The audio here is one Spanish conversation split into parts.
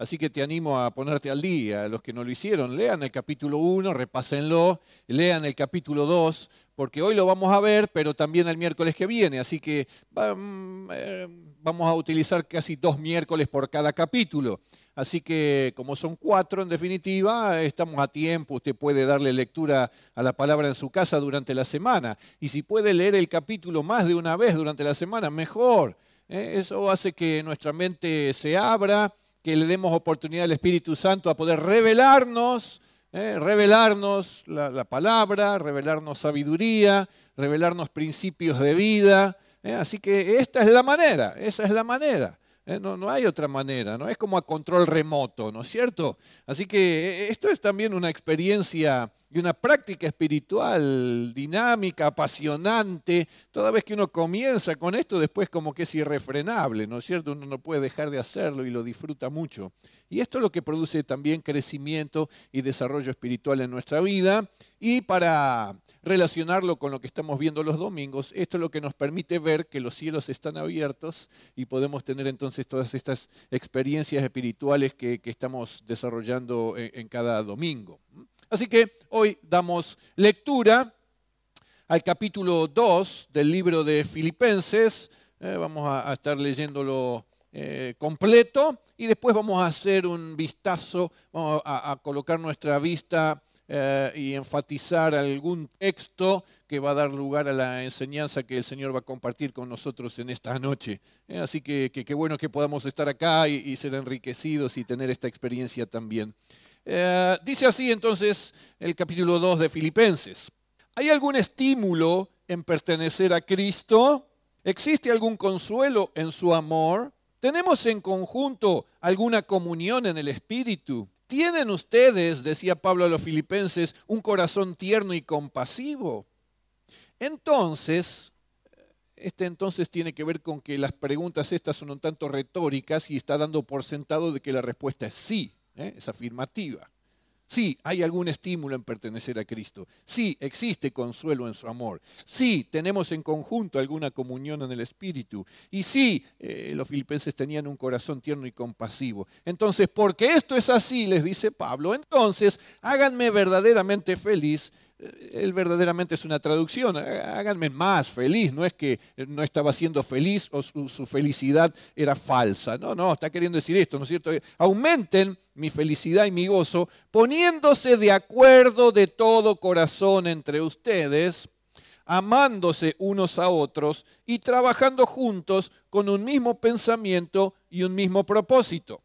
Así que te animo a ponerte al día. Los que no lo hicieron, lean el capítulo 1, repásenlo, lean el capítulo 2, porque hoy lo vamos a ver, pero también el miércoles que viene. Así que vamos a utilizar casi 2 miércoles por cada capítulo. Así que como son 4 en definitiva, estamos a tiempo. Usted puede darle lectura a la palabra en su casa durante la semana. Y si puede leer el capítulo más de una vez durante la semana, mejor. Eso hace que nuestra mente se abra, que le demos oportunidad al Espíritu Santo a poder revelarnos la palabra, revelarnos sabiduría, revelarnos principios de vida. Así que esta es la manera, esa es la manera. No hay otra manera, no es como a control remoto, ¿no es cierto? Así que esto es también una experiencia y una práctica espiritual dinámica, apasionante. Toda vez que uno comienza con esto, después como que es irrefrenable, ¿no es cierto? Uno no puede dejar de hacerlo y lo disfruta mucho. Y esto es lo que produce también crecimiento y desarrollo espiritual en nuestra vida. Y para relacionarlo con lo que estamos viendo los domingos, esto es lo que nos permite ver que los cielos están abiertos y podemos tener entonces todas estas experiencias espirituales que estamos desarrollando en cada domingo. Así que hoy damos lectura al capítulo 2 del libro de Filipenses. Vamos a estar leyéndolo completo y después vamos a hacer un vistazo, vamos a colocar nuestra vista y enfatizar algún texto que va a dar lugar a la enseñanza que el Señor va a compartir con nosotros en esta noche. Así que qué bueno que podamos estar acá y ser enriquecidos y tener esta experiencia también. Dice así entonces el capítulo 2 de Filipenses. ¿Hay algún estímulo en pertenecer a Cristo? ¿Existe algún consuelo en su amor? ¿Tenemos en conjunto alguna comunión en el Espíritu? ¿Tienen ustedes, decía Pablo a los filipenses, un corazón tierno y compasivo? Entonces tiene que ver con que las preguntas estas son un tanto retóricas y está dando por sentado de que la respuesta es sí, es afirmativa. Sí, hay algún estímulo en pertenecer a Cristo. Sí, existe consuelo en su amor. Sí, tenemos en conjunto alguna comunión en el Espíritu. Y sí, los filipenses tenían un corazón tierno y compasivo. Entonces, porque esto es así, les dice Pablo, entonces háganme verdaderamente feliz. Él verdaderamente es una traducción, háganme más feliz, no es que no estaba siendo feliz o su felicidad era falsa, no, está queriendo decir esto, ¿no es cierto? Aumenten mi felicidad y mi gozo poniéndose de acuerdo de todo corazón entre ustedes, amándose unos a otros y trabajando juntos con un mismo pensamiento y un mismo propósito.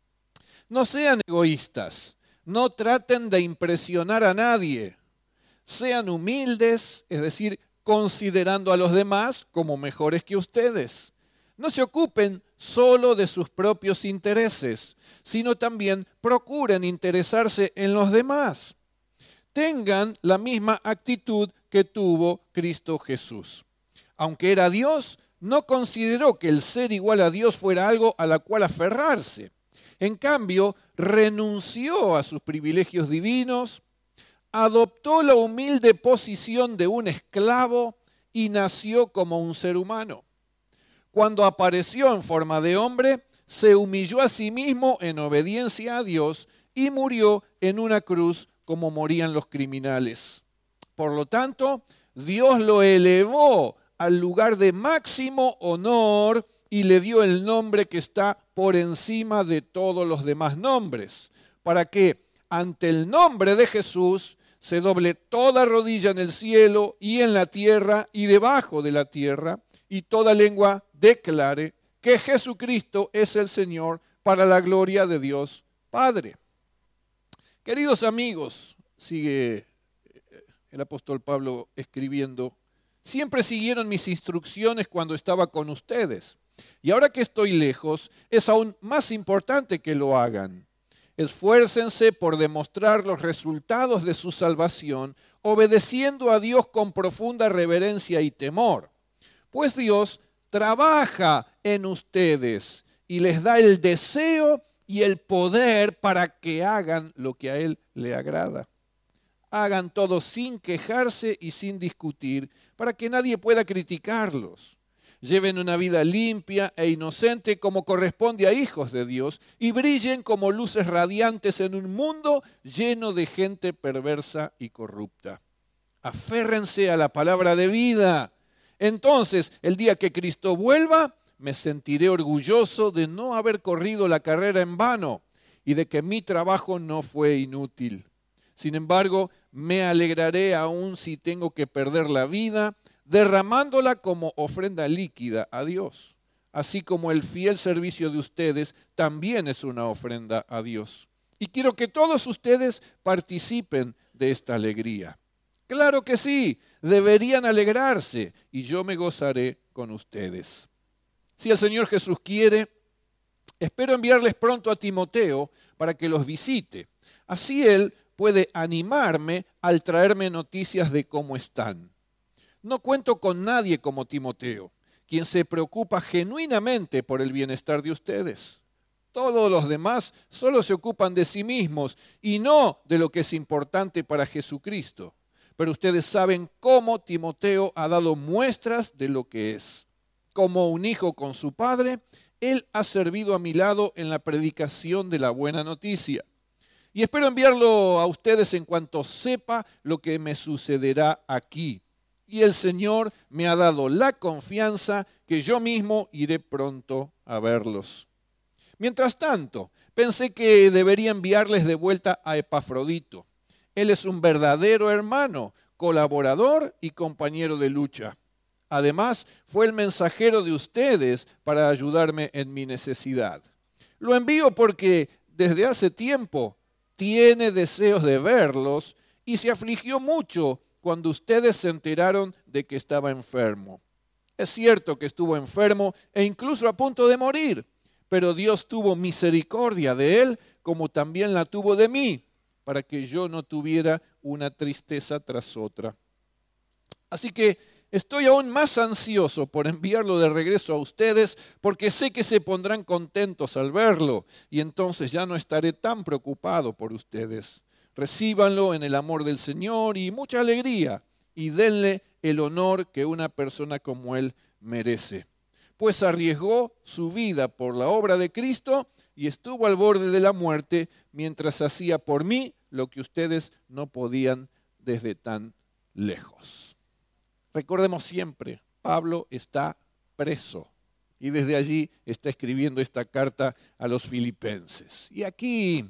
No sean egoístas, no traten de impresionar a nadie. Sean humildes, es decir, considerando a los demás como mejores que ustedes. No se ocupen solo de sus propios intereses, sino también procuren interesarse en los demás. Tengan la misma actitud que tuvo Cristo Jesús. Aunque era Dios, no consideró que el ser igual a Dios fuera algo a la cual aferrarse. En cambio, renunció a sus privilegios divinos, adoptó la humilde posición de un esclavo y nació como un ser humano. Cuando apareció en forma de hombre, se humilló a sí mismo en obediencia a Dios y murió en una cruz como morían los criminales. Por lo tanto, Dios lo elevó al lugar de máximo honor y le dio el nombre que está por encima de todos los demás nombres, para que ante el nombre de Jesús se doble toda rodilla en el cielo y en la tierra y debajo de la tierra, y toda lengua declare que Jesucristo es el Señor para la gloria de Dios Padre. Queridos amigos, sigue el apóstol Pablo escribiendo, siempre siguieron mis instrucciones cuando estaba con ustedes, y ahora que estoy lejos, es aún más importante que lo hagan. Esfuércense por demostrar los resultados de su salvación, obedeciendo a Dios con profunda reverencia y temor. Pues Dios trabaja en ustedes y les da el deseo y el poder para que hagan lo que a Él le agrada. Hagan todo sin quejarse y sin discutir, para que nadie pueda criticarlos. Lleven una vida limpia e inocente como corresponde a hijos de Dios y brillen como luces radiantes en un mundo lleno de gente perversa y corrupta. Aférrense a la palabra de vida. Entonces, el día que Cristo vuelva, me sentiré orgulloso de no haber corrido la carrera en vano y de que mi trabajo no fue inútil. Sin embargo, me alegraré aún si tengo que perder la vida, derramándola como ofrenda líquida a Dios, así como el fiel servicio de ustedes también es una ofrenda a Dios. Y quiero que todos ustedes participen de esta alegría. Claro que sí, deberían alegrarse y yo me gozaré con ustedes. Si el Señor Jesús quiere, espero enviarles pronto a Timoteo para que los visite. Así él puede animarme al traerme noticias de cómo están. No cuento con nadie como Timoteo, quien se preocupa genuinamente por el bienestar de ustedes. Todos los demás solo se ocupan de sí mismos y no de lo que es importante para Jesucristo. Pero ustedes saben cómo Timoteo ha dado muestras de lo que es. Como un hijo con su padre, él ha servido a mi lado en la predicación de la buena noticia. Y espero enviarlo a ustedes en cuanto sepa lo que me sucederá aquí. Y el Señor me ha dado la confianza que yo mismo iré pronto a verlos. Mientras tanto, pensé que debería enviarles de vuelta a Epafrodito. Él es un verdadero hermano, colaborador y compañero de lucha. Además, fue el mensajero de ustedes para ayudarme en mi necesidad. Lo envío porque desde hace tiempo tiene deseos de verlos y se afligió mucho cuando ustedes se enteraron de que estaba enfermo. Es cierto que estuvo enfermo e incluso a punto de morir, pero Dios tuvo misericordia de él como también la tuvo de mí, para que yo no tuviera una tristeza tras otra. Así que estoy aún más ansioso por enviarlo de regreso a ustedes porque sé que se pondrán contentos al verlo y entonces ya no estaré tan preocupado por ustedes. Recíbanlo en el amor del Señor y mucha alegría y denle el honor que una persona como él merece. Pues arriesgó su vida por la obra de Cristo y estuvo al borde de la muerte mientras hacía por mí lo que ustedes no podían desde tan lejos. Recordemos siempre, Pablo está preso y desde allí está escribiendo esta carta a los filipenses. Y aquí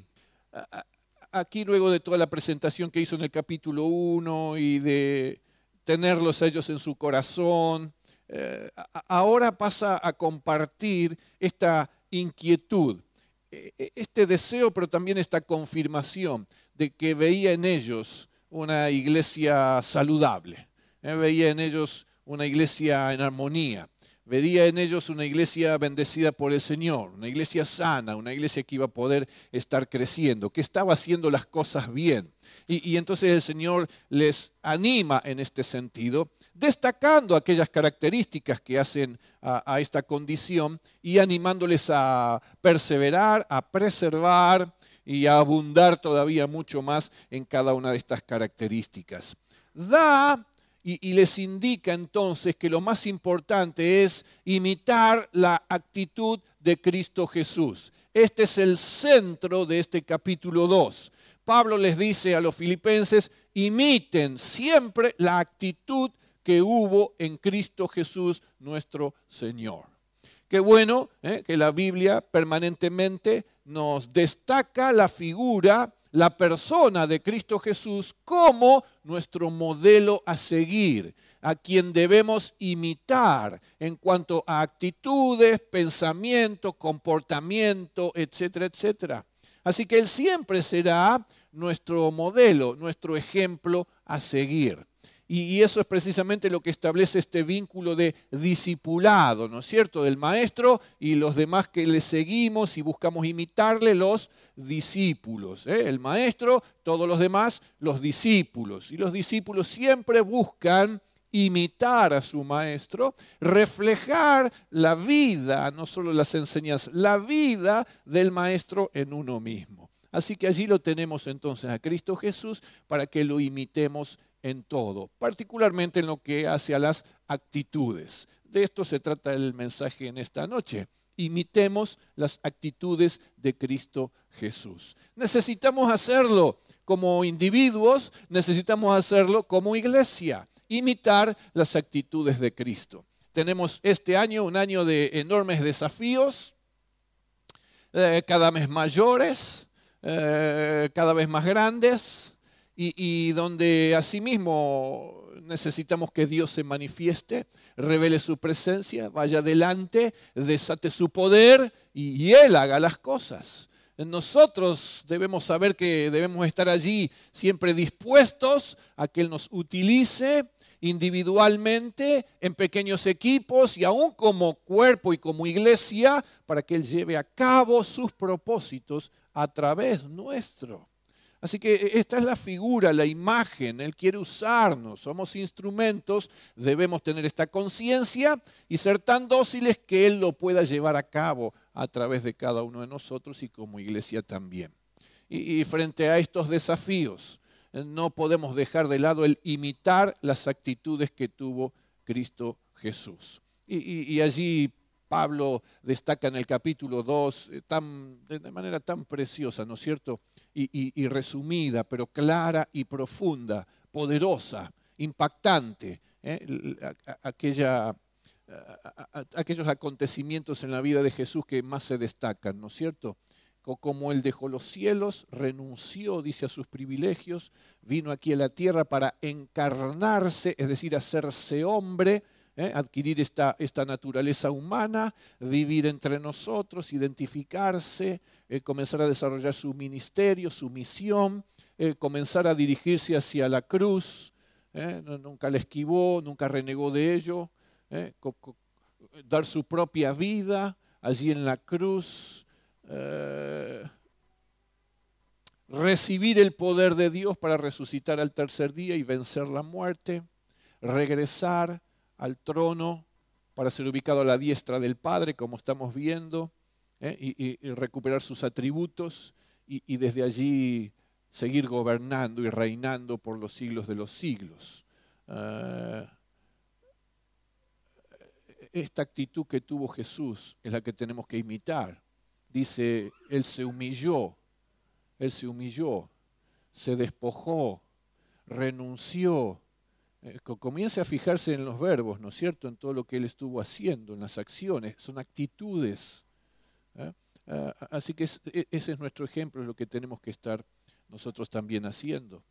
luego de toda la presentación que hizo en el capítulo 1 y de tenerlos a ellos en su corazón, ahora pasa a compartir esta inquietud, este deseo, pero también esta confirmación de que veía en ellos una iglesia saludable. Veía en ellos una iglesia en armonía, veía en ellos una iglesia bendecida por el Señor, una iglesia sana, una iglesia que iba a poder estar creciendo, que estaba haciendo las cosas bien. Y entonces el Señor les anima en este sentido, destacando aquellas características que hacen a esta condición y animándoles a perseverar, a preservar y a abundar todavía mucho más en cada una de estas características. Y les indica entonces que lo más importante es imitar la actitud de Cristo Jesús. Este es el centro de este capítulo 2. Pablo les dice a los filipenses, imiten siempre la actitud que hubo en Cristo Jesús nuestro Señor. Qué bueno que la Biblia permanentemente nos destaca la figura, la persona de Cristo Jesús como nuestro modelo a seguir, a quien debemos imitar en cuanto a actitudes, pensamiento, comportamiento, etcétera, etcétera. Así que Él siempre será nuestro modelo, nuestro ejemplo a seguir. Y eso es precisamente lo que establece este vínculo de discipulado, ¿no es cierto?, del maestro y los demás que le seguimos y buscamos imitarle, los discípulos. El maestro, todos los demás, los discípulos. Y los discípulos siempre buscan imitar a su maestro, reflejar la vida, no solo las enseñanzas, la vida del maestro en uno mismo. Así que allí lo tenemos entonces a Cristo Jesús para que lo imitemos en todo, particularmente en lo que hace a las actitudes. de esto se trata el mensaje en esta noche. Imitemos las actitudes de Cristo Jesús. Necesitamos hacerlo como individuos, necesitamos hacerlo como iglesia, imitar las actitudes de Cristo. Tenemos este año un año de enormes desafíos, cada vez mayores, cada vez más grandes, y donde asimismo necesitamos que Dios se manifieste, revele su presencia, vaya adelante, desate su poder y Él haga las cosas. Nosotros debemos saber que debemos estar allí siempre dispuestos a que Él nos utilice individualmente, en pequeños equipos y aún como cuerpo y como iglesia, para que Él lleve a cabo sus propósitos a través nuestro. Así que esta es la figura, la imagen. Él quiere usarnos, somos instrumentos, debemos tener esta conciencia y ser tan dóciles que Él lo pueda llevar a cabo a través de cada uno de nosotros y como iglesia también. Y frente a estos desafíos, no podemos dejar de lado el imitar las actitudes que tuvo Cristo Jesús. Y allí Pablo destaca en el capítulo 2 de manera tan preciosa, ¿no es cierto? Y resumida, pero clara y profunda, poderosa, impactante, aquellos acontecimientos en la vida de Jesús que más se destacan, ¿no es cierto? Como Él dejó los cielos, renunció, dice, a sus privilegios, vino aquí a la tierra para encarnarse, es decir, hacerse hombre, adquirir esta naturaleza humana, vivir entre nosotros, identificarse, comenzar a desarrollar su ministerio, su misión, comenzar a dirigirse hacia la cruz, nunca la esquivó, nunca renegó de ello, dar su propia vida allí en la cruz, recibir el poder de Dios para resucitar al tercer día y vencer la muerte, regresar al trono para ser ubicado a la diestra del Padre, como estamos viendo, y recuperar sus atributos y desde allí seguir gobernando y reinando por los siglos de los siglos. Esta actitud que tuvo Jesús es la que tenemos que imitar. Dice, Él se humilló, se despojó, renunció. Comience a fijarse en los verbos, ¿no es cierto? En todo lo que Él estuvo haciendo, en las acciones, son actitudes. Así que ese es nuestro ejemplo, es lo que tenemos que estar nosotros también haciendo.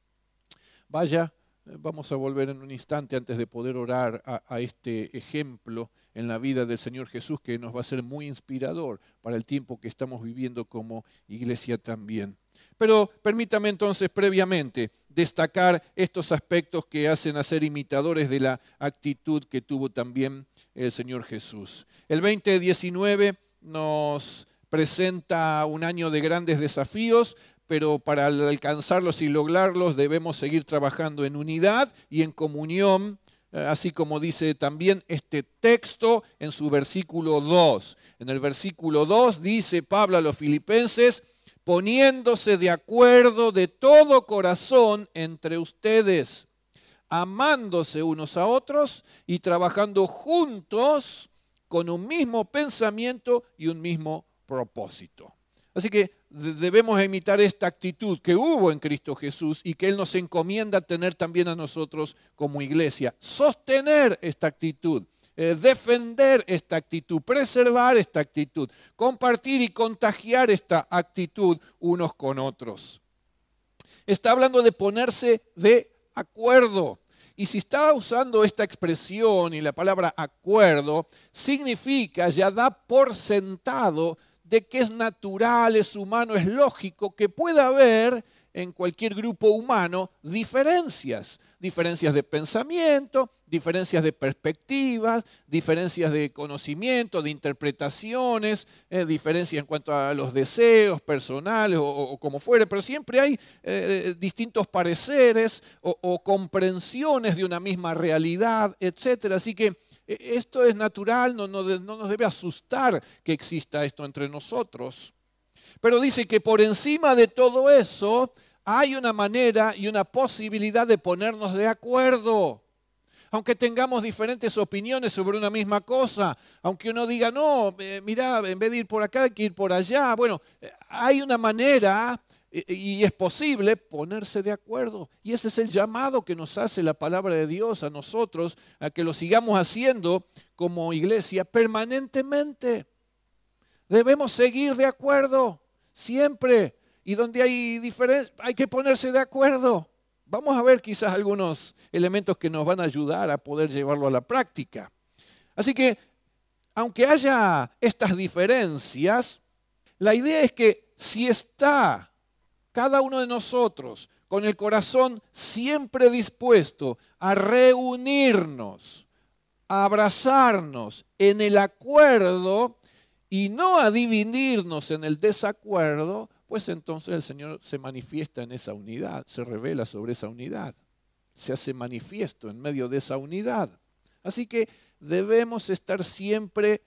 Vamos a volver en un instante antes de poder orar a este ejemplo en la vida del Señor Jesús, que nos va a ser muy inspirador para el tiempo que estamos viviendo como iglesia también. Pero permítame entonces previamente destacar estos aspectos que hacen a ser imitadores de la actitud que tuvo también el Señor Jesús. El 2019 nos presenta un año de grandes desafíos, pero para alcanzarlos y lograrlos debemos seguir trabajando en unidad y en comunión, así como dice también este texto en su versículo 2. En el versículo 2 dice Pablo a los filipenses, poniéndose de acuerdo de todo corazón entre ustedes, amándose unos a otros y trabajando juntos con un mismo pensamiento y un mismo propósito. Así que debemos imitar esta actitud que hubo en Cristo Jesús y que Él nos encomienda tener también a nosotros como iglesia. Sostener esta actitud, defender esta actitud, preservar esta actitud, compartir y contagiar esta actitud unos con otros. Está hablando de ponerse de acuerdo. Y si está usando esta expresión y la palabra acuerdo, significa, ya da por sentado de que es natural, es humano, es lógico que pueda haber en cualquier grupo humano diferencias de pensamiento, diferencias de perspectivas, diferencias de conocimiento, de interpretaciones, diferencias en cuanto a los deseos personales o como fuere, pero siempre hay distintos pareceres o comprensiones de una misma realidad, etc. Así que esto es natural, no nos debe asustar que exista esto entre nosotros. Pero dice que por encima de todo eso hay una manera y una posibilidad de ponernos de acuerdo. Aunque tengamos diferentes opiniones sobre una misma cosa, aunque uno diga, no, mirá, en vez de ir por acá hay que ir por allá. Bueno, hay una manera y es posible ponerse de acuerdo. Y ese es el llamado que nos hace la palabra de Dios a nosotros, a que lo sigamos haciendo como iglesia permanentemente. Debemos seguir de acuerdo siempre. Y donde hay diferencia, hay que ponerse de acuerdo. Vamos a ver quizás algunos elementos que nos van a ayudar a poder llevarlo a la práctica. Así que, aunque haya estas diferencias, la idea es que si está cada uno de nosotros con el corazón siempre dispuesto a reunirnos, a abrazarnos en el acuerdo y no a dividirnos en el desacuerdo, pues entonces el Señor se manifiesta en esa unidad, se revela sobre esa unidad, se hace manifiesto en medio de esa unidad. Así que debemos estar siempre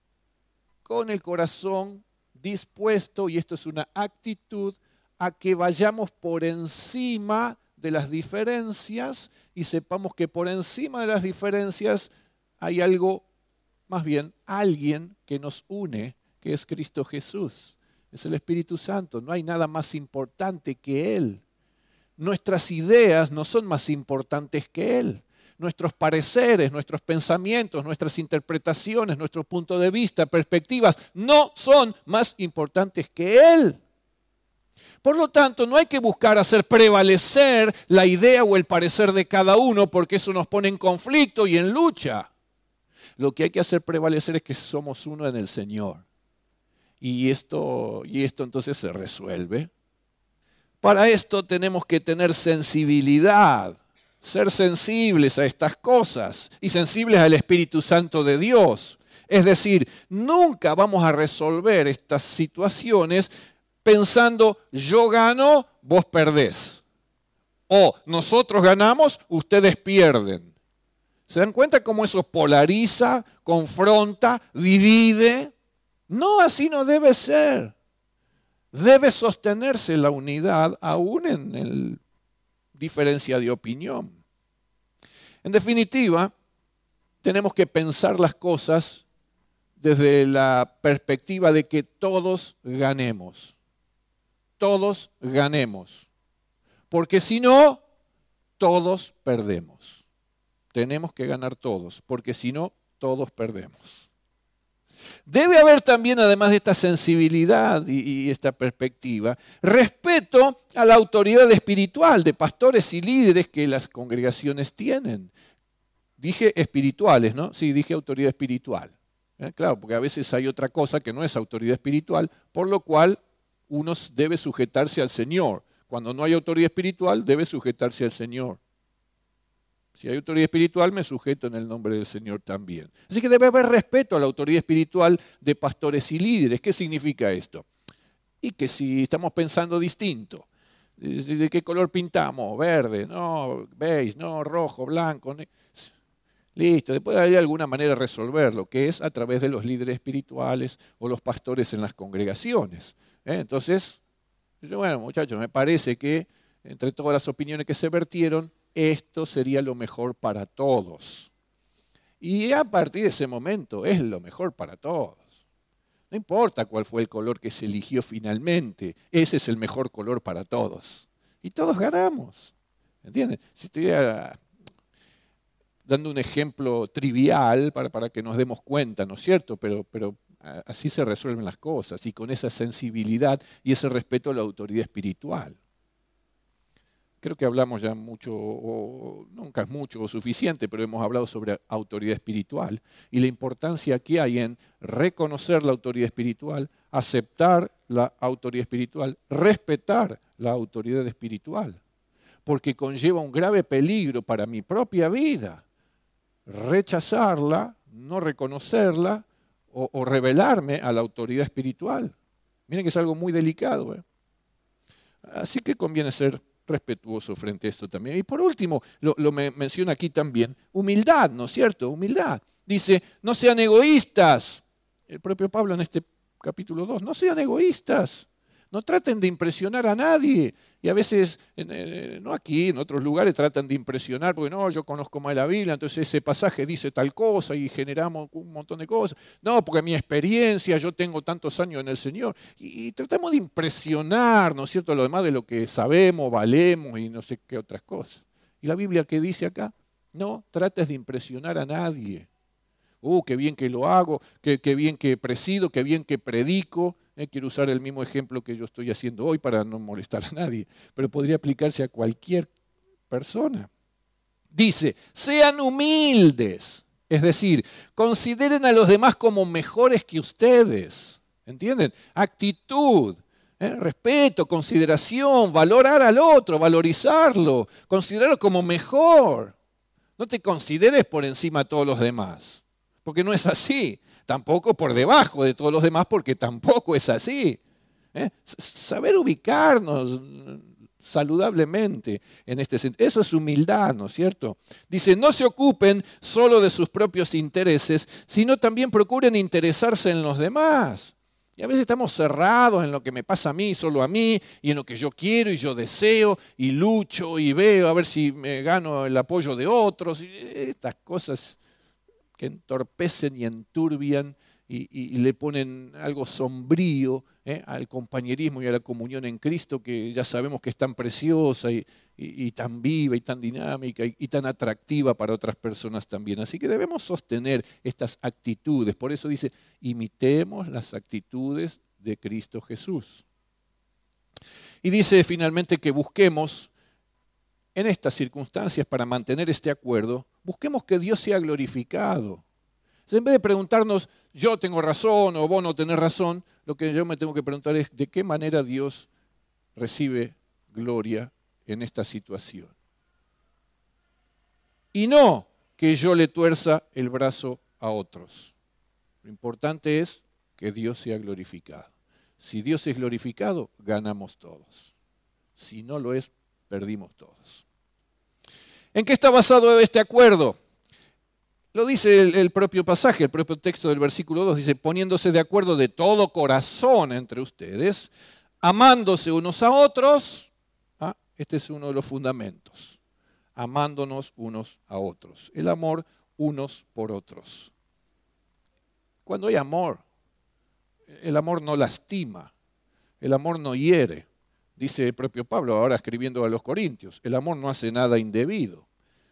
con el corazón dispuesto, y esto es una actitud, a que vayamos por encima de las diferencias y sepamos que por encima de las diferencias hay algo, más bien alguien que nos une, que es Cristo Jesús. Es el Espíritu Santo, no hay nada más importante que Él. Nuestras ideas no son más importantes que Él. Nuestros pareceres, nuestros pensamientos, nuestras interpretaciones, nuestro punto de vista, perspectivas, no son más importantes que Él. Por lo tanto, no hay que buscar hacer prevalecer la idea o el parecer de cada uno, porque eso nos pone en conflicto y en lucha. Lo que hay que hacer prevalecer es que somos uno en el Señor. Y esto entonces se resuelve. Para esto tenemos que tener sensibilidad, ser sensibles a estas cosas y sensibles al Espíritu Santo de Dios. Es decir, nunca vamos a resolver estas situaciones pensando yo gano, vos perdés. O nosotros ganamos, ustedes pierden. ¿Se dan cuenta cómo eso polariza, confronta, divide? No, así no debe ser. Debe sostenerse la unidad aún en la diferencia de opinión. En definitiva, tenemos que pensar las cosas desde la perspectiva de que todos ganemos. Todos ganemos. Porque si no, todos perdemos. Tenemos que ganar todos, porque si no, todos perdemos. Debe haber también, además de esta sensibilidad y esta perspectiva, respeto a la autoridad espiritual de pastores y líderes que las congregaciones tienen. Dije espirituales, ¿no? Sí, dije autoridad espiritual. Claro, porque a veces hay otra cosa que no es autoridad espiritual, por lo cual uno debe sujetarse al Señor. Cuando no hay autoridad espiritual, debe sujetarse al Señor. Si hay autoridad espiritual, me sujeto en el nombre del Señor también. Así que debe haber respeto a la autoridad espiritual de pastores y líderes. ¿Qué significa esto? Y que si estamos pensando distinto, ¿de qué color pintamos? Verde, no, beige, no, rojo, blanco. Listo, después hay alguna manera de resolverlo, que es a través de los líderes espirituales o los pastores en las congregaciones. Entonces, bueno, muchachos, me parece que entre todas las opiniones que se vertieron, esto sería lo mejor para todos. Y a partir de ese momento es lo mejor para todos. No importa cuál fue el color que se eligió finalmente, ese es el mejor color para todos. Y todos ganamos. ¿Entienden? Si estuviera dando un ejemplo trivial para que nos demos cuenta, ¿no es cierto? Pero así se resuelven las cosas, y con esa sensibilidad y ese respeto a la autoridad espiritual. Creo que hablamos ya mucho, o nunca es mucho o suficiente, pero hemos hablado sobre autoridad espiritual y la importancia que hay en reconocer la autoridad espiritual, aceptar la autoridad espiritual, respetar la autoridad espiritual, porque conlleva un grave peligro para mi propia vida. Rechazarla, no reconocerla o rebelarme a la autoridad espiritual. Miren que es algo muy delicado. Así que conviene ser respetuoso frente a esto también. Y por último, lo menciona aquí también, humildad, ¿no es cierto? Humildad. Dice, no sean egoístas. El propio Pablo en este capítulo 2, no sean egoístas. No traten de impresionar a nadie. Y a veces, no aquí, en otros lugares tratan de impresionar, porque no, yo conozco más la Biblia, entonces ese pasaje dice tal cosa y generamos un montón de cosas. No, porque mi experiencia, yo tengo tantos años en el Señor. Y tratamos de impresionar, ¿no es cierto?, lo demás de lo que sabemos, valemos y no sé qué otras cosas. ¿Y la Biblia qué dice acá? No trates de impresionar a nadie. Qué bien que lo hago, qué bien que presido, qué bien que predico. Quiero usar el mismo ejemplo que yo estoy haciendo hoy para no molestar a nadie, pero podría aplicarse a cualquier persona. Dice, sean humildes, es decir, consideren a los demás como mejores que ustedes. ¿Entienden? Actitud, respeto, consideración, valorar al otro, valorizarlo, considerarlo como mejor. No te consideres por encima de todos los demás, porque no es así. Tampoco por debajo de todos los demás, porque tampoco es así. Saber ubicarnos saludablemente en este sentido. Eso es humildad, ¿no es cierto? Dice, no se ocupen solo de sus propios intereses, sino también procuren interesarse en los demás. Y a veces estamos cerrados en lo que me pasa a mí, solo a mí, y en lo que yo quiero y yo deseo, y lucho y veo a ver si me gano el apoyo de otros. Y estas cosas que entorpecen y enturbian y le ponen algo sombrío al compañerismo y a la comunión en Cristo, que ya sabemos que es tan preciosa y tan viva y tan dinámica y tan atractiva para otras personas también. Así que debemos sostener estas actitudes. Por eso dice, imitemos las actitudes de Cristo Jesús. Y dice finalmente que busquemos en estas circunstancias, para mantener este acuerdo, busquemos que Dios sea glorificado. En vez de preguntarnos, yo tengo razón o vos no tenés razón, lo que yo me tengo que preguntar es, ¿de qué manera Dios recibe gloria en esta situación? Y no que yo le tuerza el brazo a otros. Lo importante es que Dios sea glorificado. Si Dios es glorificado, ganamos todos. Si no lo es, perdimos todos. ¿En qué está basado este acuerdo? Lo dice el propio pasaje, el propio texto del versículo 2, dice, poniéndose de acuerdo de todo corazón entre ustedes, amándose unos a otros. Este es uno de los fundamentos, amándonos unos a otros. El amor unos por otros. Cuando hay amor, el amor no lastima, el amor no hiere. Dice el propio Pablo, ahora escribiendo a los Corintios, el amor no hace nada indebido.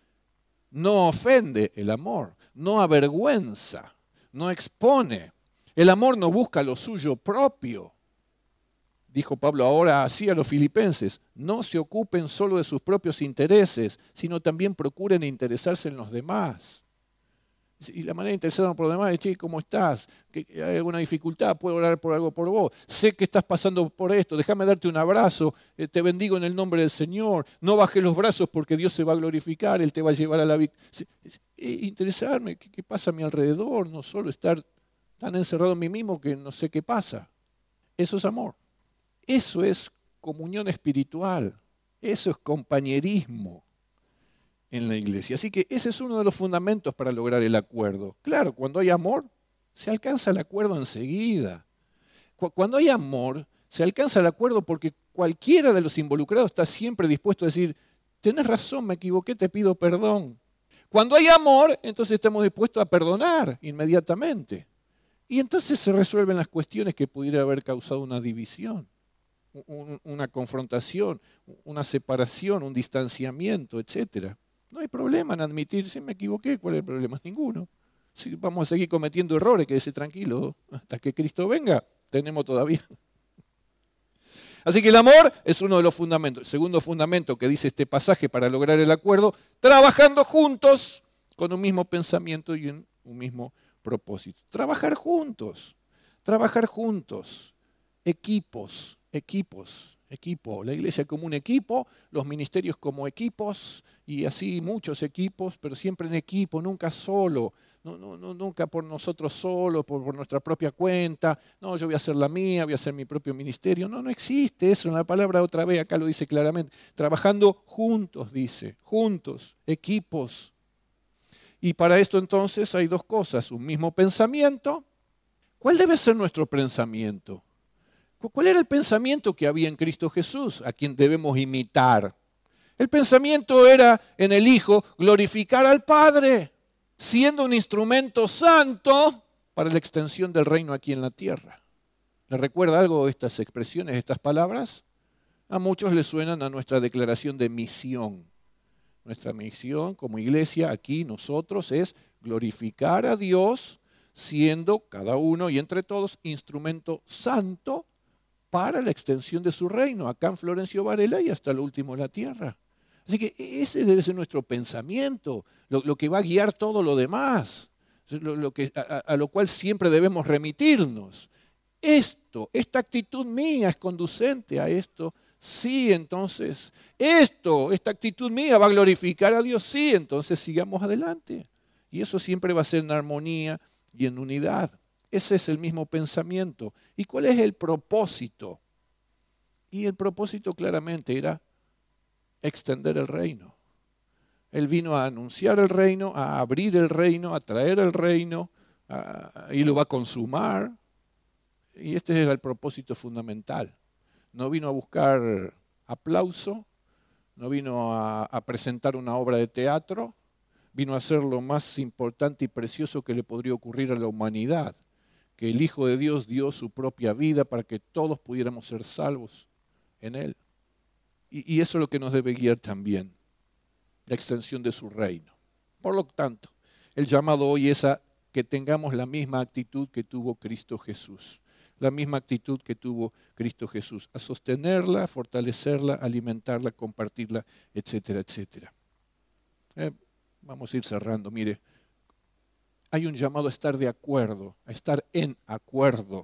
No ofende el amor, no avergüenza, no expone. El amor no busca lo suyo propio. Dijo Pablo ahora así a los filipenses, no se ocupen solo de sus propios intereses, sino también procuren interesarse en los demás. Y la manera de interesarnos por los demás es, che, ¿cómo estás? ¿Hay alguna dificultad? ¿Puedo orar por algo por vos? Sé que estás pasando por esto, déjame darte un abrazo, te bendigo en el nombre del Señor. No bajes los brazos porque Dios se va a glorificar, Él te va a llevar a la victoria. Interesarme, ¿qué pasa a mi alrededor? No solo estar tan encerrado en mí mismo que no sé qué pasa. Eso es amor. Eso es comunión espiritual. Eso es compañerismo en la iglesia. Así que ese es uno de los fundamentos para lograr el acuerdo. Claro, cuando hay amor, se alcanza el acuerdo enseguida. Cuando hay amor, se alcanza el acuerdo porque cualquiera de los involucrados está siempre dispuesto a decir, tenés razón, me equivoqué, te pido perdón. Cuando hay amor, entonces estamos dispuestos a perdonar inmediatamente. Y entonces se resuelven las cuestiones que pudiera haber causado una división, una confrontación, una separación, un distanciamiento, etcétera. No hay problema en admitir, si me equivoqué, ¿cuál es el problema? Ninguno. Si vamos a seguir cometiendo errores, quédese tranquilo. Hasta que Cristo venga, tenemos todavía. Así que el amor es uno de los fundamentos. El segundo fundamento que dice este pasaje para lograr el acuerdo, trabajando juntos con un mismo pensamiento y un mismo propósito. Trabajar juntos. Equipos. Equipo, la iglesia como un equipo, los ministerios como equipos y así muchos equipos, pero siempre en equipo, nunca solo, nunca por nosotros solos, por nuestra propia cuenta. No, yo voy a hacer la mía, voy a hacer mi propio ministerio. No existe eso en la palabra otra vez, acá lo dice claramente. Trabajando juntos, dice, juntos, equipos. Y para esto entonces hay dos cosas, un mismo pensamiento. ¿Cuál debe ser nuestro pensamiento? ¿Cuál era el pensamiento que había en Cristo Jesús, a quien debemos imitar? El pensamiento era en el Hijo glorificar al Padre, siendo un instrumento santo para la extensión del reino aquí en la tierra. ¿Le recuerda algo estas expresiones, estas palabras? A muchos les suenan a nuestra declaración de misión. Nuestra misión como iglesia aquí, nosotros, es glorificar a Dios, siendo cada uno y entre todos instrumento santo para la extensión de su reino, acá en Florencio Varela y hasta lo último de la tierra. Así que ese debe ser nuestro pensamiento, lo que va a guiar todo lo demás, a lo cual siempre debemos remitirnos. Esta actitud mía es conducente a esto. Sí, entonces, esta actitud mía va a glorificar a Dios. Sí, entonces sigamos adelante. Y eso siempre va a ser en armonía y en unidad. Ese es el mismo pensamiento. ¿Y cuál es el propósito? Y el propósito claramente era extender el reino. Él vino a anunciar el reino, a abrir el reino, a traer el reino, y lo va a consumar. Y este era el propósito fundamental. No vino a buscar aplauso, no vino a presentar una obra de teatro, vino a hacer lo más importante y precioso que le podría ocurrir a la humanidad, que el Hijo de Dios dio su propia vida para que todos pudiéramos ser salvos en Él. Y eso es lo que nos debe guiar también, la extensión de su reino. Por lo tanto, el llamado hoy es a que tengamos la misma actitud que tuvo Cristo Jesús. La misma actitud que tuvo Cristo Jesús, a sostenerla, a fortalecerla, a alimentarla, a compartirla, etcétera, etcétera. Vamos a ir cerrando. Mire, hay un llamado a estar de acuerdo, a estar en acuerdo,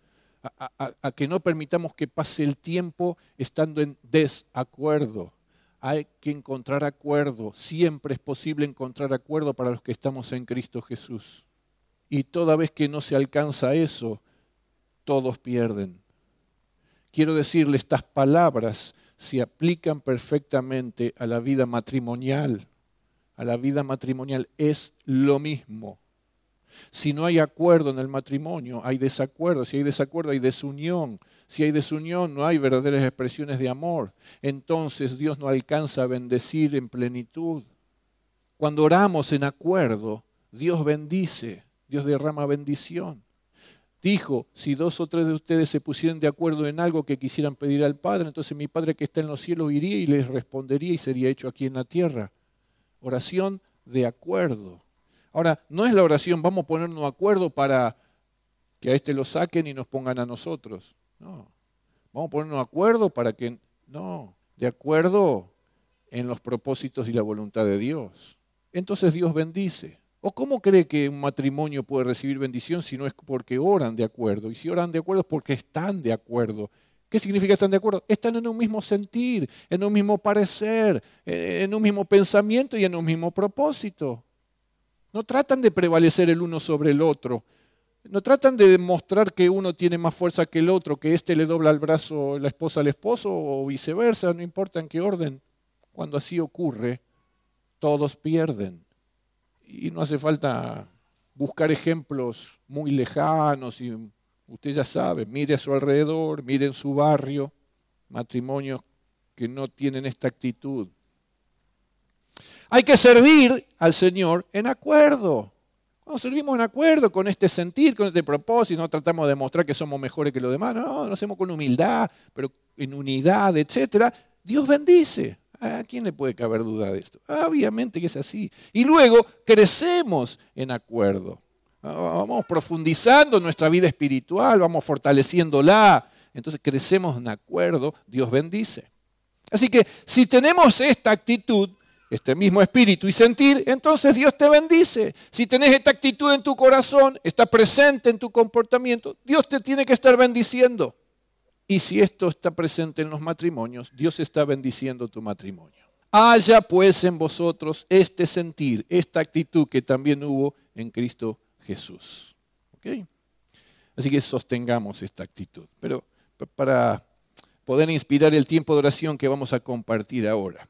a que no permitamos que pase el tiempo estando en desacuerdo. Hay que encontrar acuerdo, siempre es posible encontrar acuerdo para los que estamos en Cristo Jesús. Y toda vez que no se alcanza eso, todos pierden. Quiero decirle, estas palabras se aplican perfectamente a la vida matrimonial. A la vida matrimonial es lo mismo. Si no hay acuerdo en el matrimonio, hay desacuerdo. Si hay desacuerdo, hay desunión. Si hay desunión, no hay verdaderas expresiones de amor. Entonces Dios no alcanza a bendecir en plenitud. Cuando oramos en acuerdo, Dios bendice, Dios derrama bendición. Dijo, si 2 o 3 de ustedes se pusieran de acuerdo en algo que quisieran pedir al Padre, entonces mi Padre que está en los cielos iría y les respondería y sería hecho aquí en la tierra. Oración de acuerdo. Ahora, no es la oración, vamos a ponernos de acuerdo para que a este lo saquen y nos pongan a nosotros. No, vamos a ponernos de acuerdo para que, no, de acuerdo en los propósitos y la voluntad de Dios. Entonces Dios bendice. ¿O cómo cree que un matrimonio puede recibir bendición si no es porque oran de acuerdo? Y si oran de acuerdo es porque están de acuerdo. ¿Qué significa están de acuerdo? Están en un mismo sentir, en un mismo parecer, en un mismo pensamiento y en un mismo propósito. No tratan de prevalecer el uno sobre el otro. No tratan de demostrar que uno tiene más fuerza que el otro, que éste le dobla el brazo la esposa al esposo o viceversa, no importa en qué orden. Cuando así ocurre, todos pierden. Y no hace falta buscar ejemplos muy lejanos. Y usted ya sabe, mire a su alrededor, mire en su barrio, matrimonios que no tienen esta actitud. Hay que servir al Señor en acuerdo. Cuando servimos en acuerdo con este sentir, con este propósito, no tratamos de demostrar que somos mejores que los demás, no, lo hacemos con humildad, pero en unidad, etcétera. Dios bendice. ¿A quién le puede caber duda de esto? Obviamente que es así. Y luego crecemos en acuerdo. Vamos profundizando nuestra vida espiritual, vamos fortaleciéndola. Entonces crecemos en acuerdo, Dios bendice. Así que si tenemos esta actitud, este mismo espíritu y sentir, entonces Dios te bendice. Si tenés esta actitud en tu corazón, está presente en tu comportamiento, Dios te tiene que estar bendiciendo. Y si esto está presente en los matrimonios, Dios está bendiciendo tu matrimonio. Haya pues en vosotros este sentir, esta actitud que también hubo en Cristo Jesús. ¿Okay? Así que sostengamos esta actitud. Pero para poder inspirar el tiempo de oración que vamos a compartir ahora,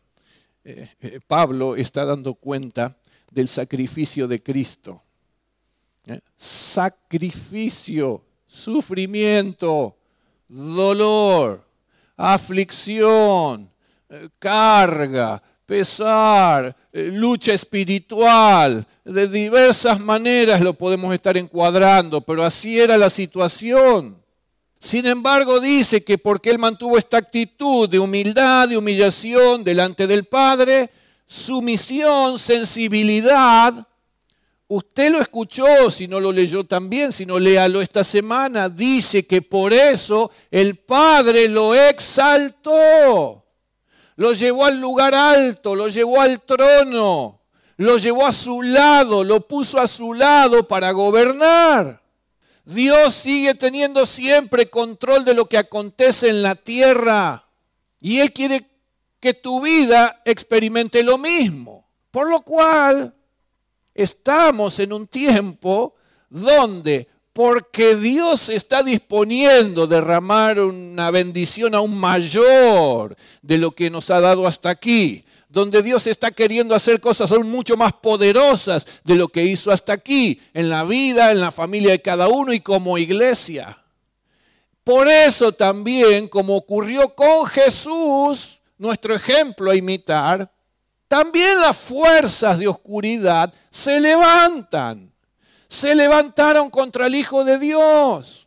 Pablo está dando cuenta del sacrificio de Cristo. Sacrificio, sufrimiento, dolor, aflicción, carga, pesar, lucha espiritual. De diversas maneras lo podemos estar encuadrando, pero así era la situación. Sin embargo, dice que porque él mantuvo esta actitud de humildad, de humillación delante del Padre, sumisión, sensibilidad. Usted lo escuchó, si no lo leyó también, si no léalo esta semana, dice que por eso el Padre lo exaltó, lo llevó al lugar alto, lo llevó al trono, lo llevó a su lado, lo puso a su lado para gobernar. Dios sigue teniendo siempre control de lo que acontece en la tierra y Él quiere que tu vida experimente lo mismo. Por lo cual estamos en un tiempo donde, porque Dios está disponiendo derramar una bendición aún mayor de lo que nos ha dado hasta aquí, donde Dios está queriendo hacer cosas aún mucho más poderosas de lo que hizo hasta aquí, en la vida, en la familia de cada uno y como iglesia. Por eso también, como ocurrió con Jesús, nuestro ejemplo a imitar, también las fuerzas de oscuridad se levantan. Se levantaron contra el Hijo de Dios.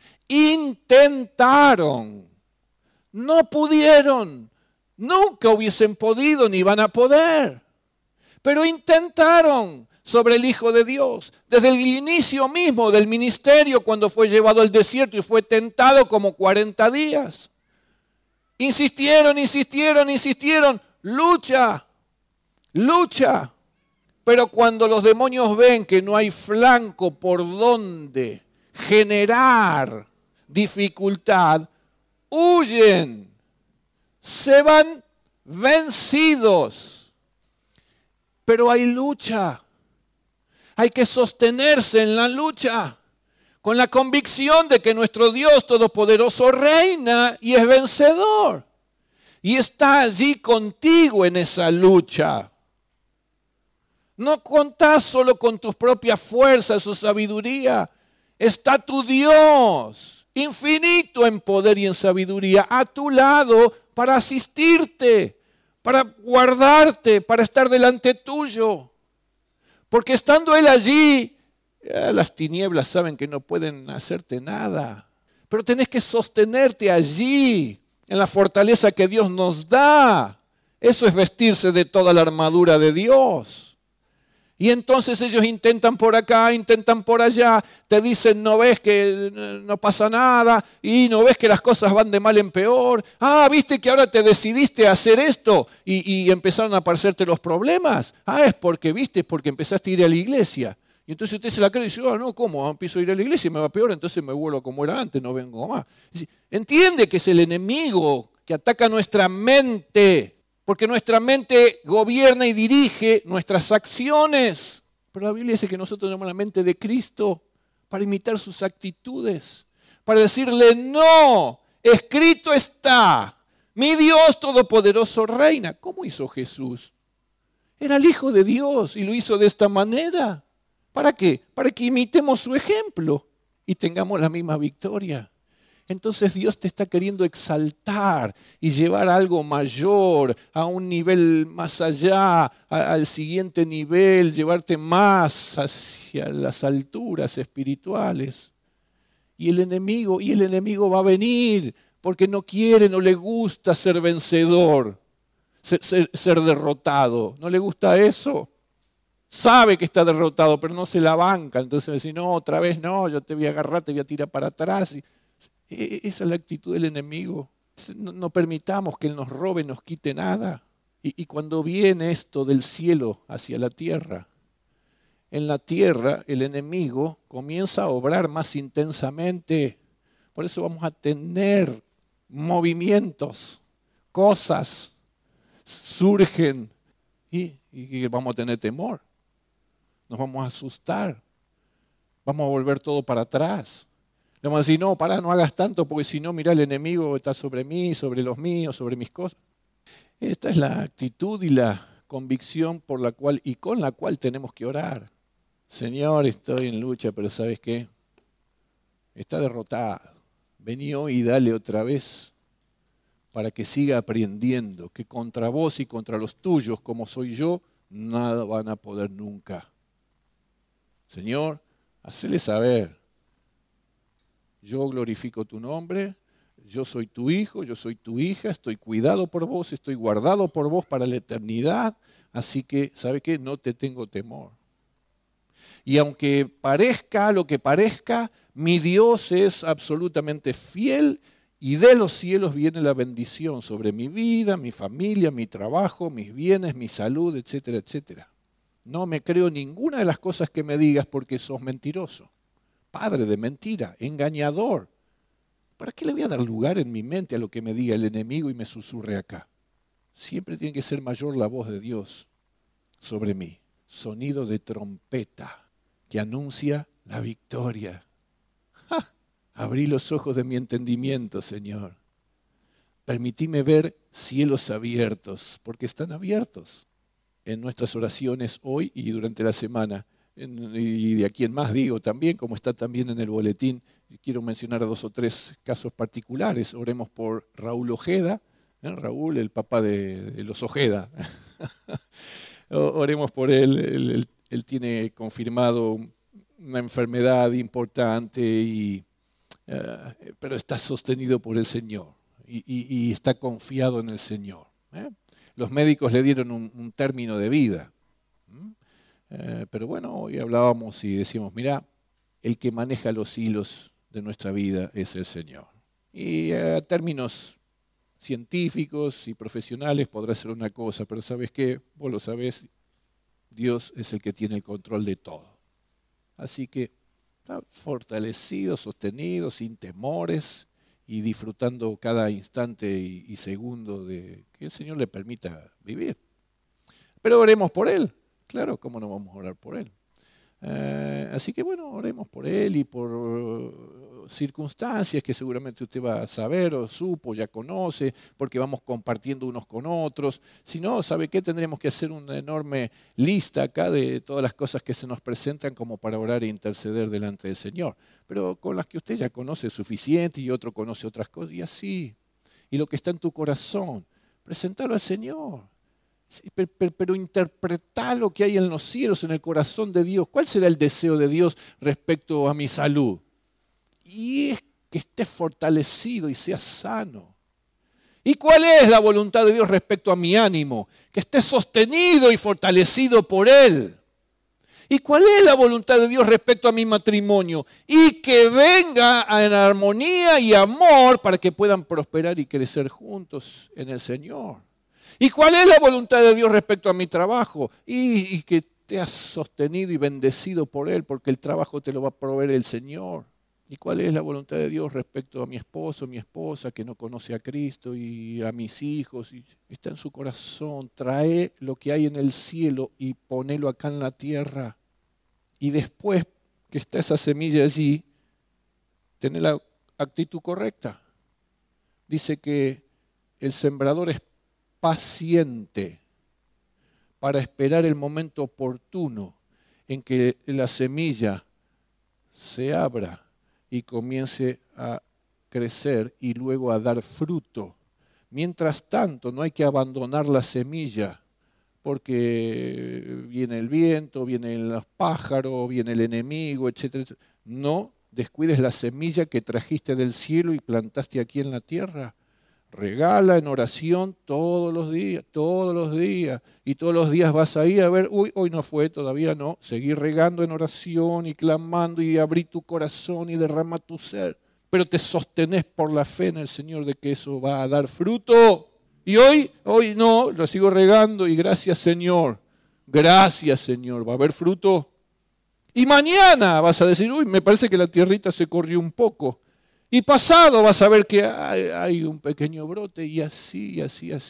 Intentaron. No pudieron. Nunca hubiesen podido ni van a poder. Pero intentaron sobre el Hijo de Dios. Desde el inicio mismo del ministerio, cuando fue llevado al desierto y fue tentado como 40 días. Insistieron. Lucha. Pero cuando los demonios ven que no hay flanco por donde generar dificultad, huyen, se van vencidos. Pero hay lucha, hay que sostenerse en la lucha, con la convicción de que nuestro Dios Todopoderoso reina y es vencedor. Y está allí contigo en esa lucha. No contás solo con tus propias fuerzas o sabiduría. Está tu Dios, infinito en poder y en sabiduría, a tu lado para asistirte, para guardarte, para estar delante tuyo. Porque estando Él allí, las tinieblas saben que no pueden hacerte nada. Pero tenés que sostenerte allí, en la fortaleza que Dios nos da. Eso es vestirse de toda la armadura de Dios. Y entonces ellos intentan por acá, intentan por allá, te dicen, no ves que no pasa nada, y no ves que las cosas van de mal en peor. ¿Viste que ahora te decidiste a hacer esto y empezaron a aparecerte los problemas? Es porque, ¿viste? Es porque empezaste a ir a la iglesia. Y entonces usted se la cree y dice, no, ¿cómo? Empiezo a ir a la iglesia y me va peor, entonces me vuelvo como era antes, no vengo más. Entiende que es el enemigo que ataca nuestra mente, porque nuestra mente gobierna y dirige nuestras acciones. Pero la Biblia dice que nosotros tenemos la mente de Cristo para imitar sus actitudes, para decirle, no, escrito está, mi Dios Todopoderoso reina. ¿Cómo hizo Jesús? Era el Hijo de Dios y lo hizo de esta manera. ¿Para qué? Para que imitemos su ejemplo y tengamos la misma victoria. Entonces Dios te está queriendo exaltar y llevar a algo mayor, a un nivel más allá, al siguiente nivel, llevarte más hacia las alturas espirituales. Y el enemigo va a venir porque no quiere, no le gusta ser vencedor, ser derrotado. ¿No le gusta eso? Sabe que está derrotado, pero no se la banca. Entonces dice, no, otra vez no, yo te voy a agarrar, te voy a tirar para atrás. Esa es la actitud del enemigo. No permitamos que Él nos robe, nos quite nada. Y cuando viene esto del cielo hacia la tierra, en la tierra el enemigo comienza a obrar más intensamente. Por eso vamos a tener movimientos, cosas surgen y vamos a tener temor. Nos vamos a asustar. Vamos a volver todo para atrás. Le vamos a decir, no, no hagas tanto, porque si no, mira, el enemigo está sobre mí, sobre los míos, sobre mis cosas. Esta es la actitud y la convicción por la cual y con la cual tenemos que orar. Señor, estoy en lucha, pero ¿sabes qué? Está derrotado. vení hoy y dale otra vez para que siga aprendiendo que contra vos y contra los tuyos, como soy yo, nada van a poder nunca. Señor, hacele saber, yo glorifico tu nombre, yo soy tu hijo, yo soy tu hija, estoy cuidado por vos, estoy guardado por vos para la eternidad, así que, ¿sabe qué? No te tengo temor. Y aunque parezca lo que parezca, mi Dios es absolutamente fiel y de los cielos viene la bendición sobre mi vida, mi familia, mi trabajo, mis bienes, mi salud, etcétera, etcétera. No me creo ninguna de las cosas que me digas porque sos mentiroso, padre de mentira, engañador. ¿Para qué le voy a dar lugar en mi mente a lo que me diga el enemigo y me susurre acá? Siempre tiene que ser mayor la voz de Dios sobre mí. Sonido de trompeta que anuncia la victoria. ¡Ja! Abrí los ojos de mi entendimiento, Señor. Permitíme ver cielos abiertos, porque están abiertos en nuestras oraciones hoy y durante la semana. Y de aquí en más digo también, como está también en el boletín, quiero mencionar 2 o 3 casos particulares. Oremos por Raúl Ojeda, Raúl, el papá de los Ojeda. Oremos por él. Él tiene confirmado una enfermedad importante, pero está sostenido por el Señor y está confiado en el Señor. Los médicos le dieron un término de vida. Pero bueno, hoy hablábamos y decíamos, mira, el que maneja los hilos de nuestra vida es el Señor. Y a términos científicos y profesionales podrá ser una cosa, pero ¿sabes qué? Vos lo sabés, Dios es el que tiene el control de todo. Así que está fortalecido, sostenido, sin temores y disfrutando cada instante y segundo de que el Señor le permita vivir. Pero oremos por él. Claro, ¿cómo no vamos a orar por él? Así que bueno, oremos por él y por circunstancias que seguramente usted va a saber o supo, ya conoce, porque vamos compartiendo unos con otros. Si no, ¿sabe qué? Tendremos que hacer una enorme lista acá de todas las cosas que se nos presentan como para orar e interceder delante del Señor. Pero con las que usted ya conoce suficiente y otro conoce otras cosas, y así. Y lo que está en tu corazón, presentarlo al Señor. Sí, pero interpretar lo que hay en los cielos, en el corazón de Dios. ¿Cuál será el deseo de Dios respecto a mi salud? Y es que estés fortalecido y seas sano. ¿Y cuál es la voluntad de Dios respecto a mi ánimo? Que estés sostenido y fortalecido por Él. ¿Y cuál es la voluntad de Dios respecto a mi matrimonio? Y que venga en armonía y amor para que puedan prosperar y crecer juntos en el Señor. ¿Y cuál es la voluntad de Dios respecto a mi trabajo? Y que te has sostenido y bendecido por Él, porque el trabajo te lo va a proveer el Señor. ¿Y cuál es la voluntad de Dios respecto a mi esposo, mi esposa, que no conoce a Cristo, y a mis hijos? Y está en su corazón. Trae lo que hay en el cielo y ponelo acá en la tierra. Y después que está esa semilla allí, tener la actitud correcta. Dice que el sembrador es paciente para esperar el momento oportuno en que la semilla se abra y comience a crecer y luego a dar fruto. Mientras tanto, no hay que abandonar la semilla porque viene el viento, vienen los pájaros, viene el enemigo, etcétera, etcétera. No descuides la semilla que trajiste del cielo y plantaste aquí en la tierra. Regala en oración todos los días, y todos los días vas ahí a ver, hoy no fue, todavía no, seguí regando en oración y clamando y abrí tu corazón y derrama tu ser, pero te sostenés por la fe en el Señor de que eso va a dar fruto. Y hoy no, lo sigo regando y gracias Señor, va a haber fruto. Y mañana vas a decir, me parece que la tierrita se corrió un poco. Y pasado vas a ver que hay un pequeño brote y así.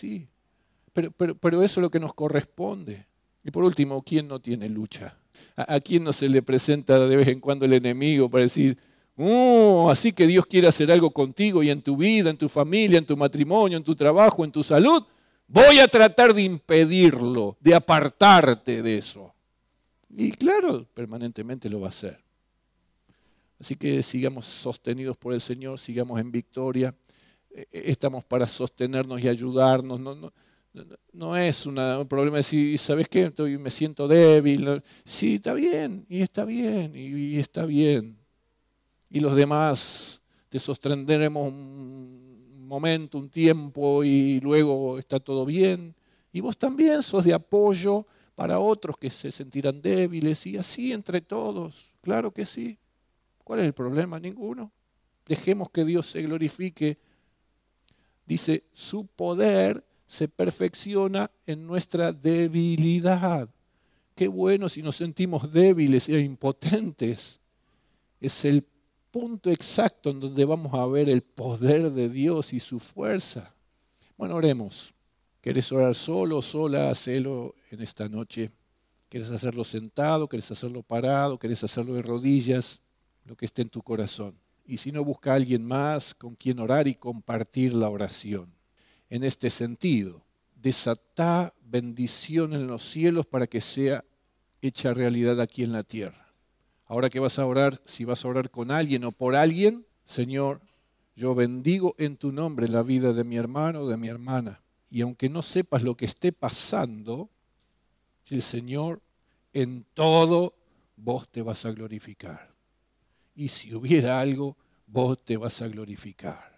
Pero eso es lo que nos corresponde. Y por último, ¿quién no tiene lucha? ¿A quién no se le presenta de vez en cuando el enemigo para decir, así que Dios quiere hacer algo contigo y en tu vida, en tu familia, en tu matrimonio, en tu trabajo, en tu salud? Voy a tratar de impedirlo, de apartarte de eso. Y claro, permanentemente lo va a hacer. Así que sigamos sostenidos por el Señor, sigamos en victoria. Estamos para sostenernos y ayudarnos. No es un problema de decir, ¿sabes qué? Me siento débil. Sí, está bien, y está bien, y está bien. Y los demás te sostendremos un momento, un tiempo, y luego está todo bien. Y vos también sos de apoyo para otros que se sentirán débiles, y así entre todos, claro que sí. ¿Cuál es el problema? Ninguno. Dejemos que Dios se glorifique. Dice, su poder se perfecciona en nuestra debilidad. Qué bueno si nos sentimos débiles e impotentes. Es el punto exacto en donde vamos a ver el poder de Dios y su fuerza. Bueno, oremos. ¿Querés orar solo o sola? Hacelo en esta noche. ¿Querés hacerlo sentado? ¿Querés hacerlo parado? ¿Querés hacerlo de rodillas? Lo que esté en tu corazón. Y si no, busca a alguien más con quien orar y compartir la oración. En este sentido, desatá bendición en los cielos para que sea hecha realidad aquí en la tierra. Ahora que vas a orar, si vas a orar con alguien o por alguien, Señor, yo bendigo en tu nombre la vida de mi hermano o de mi hermana. Y aunque no sepas lo que esté pasando, el Señor en todo vos te vas a glorificar. Y si hubiera algo, vos te vas a glorificar.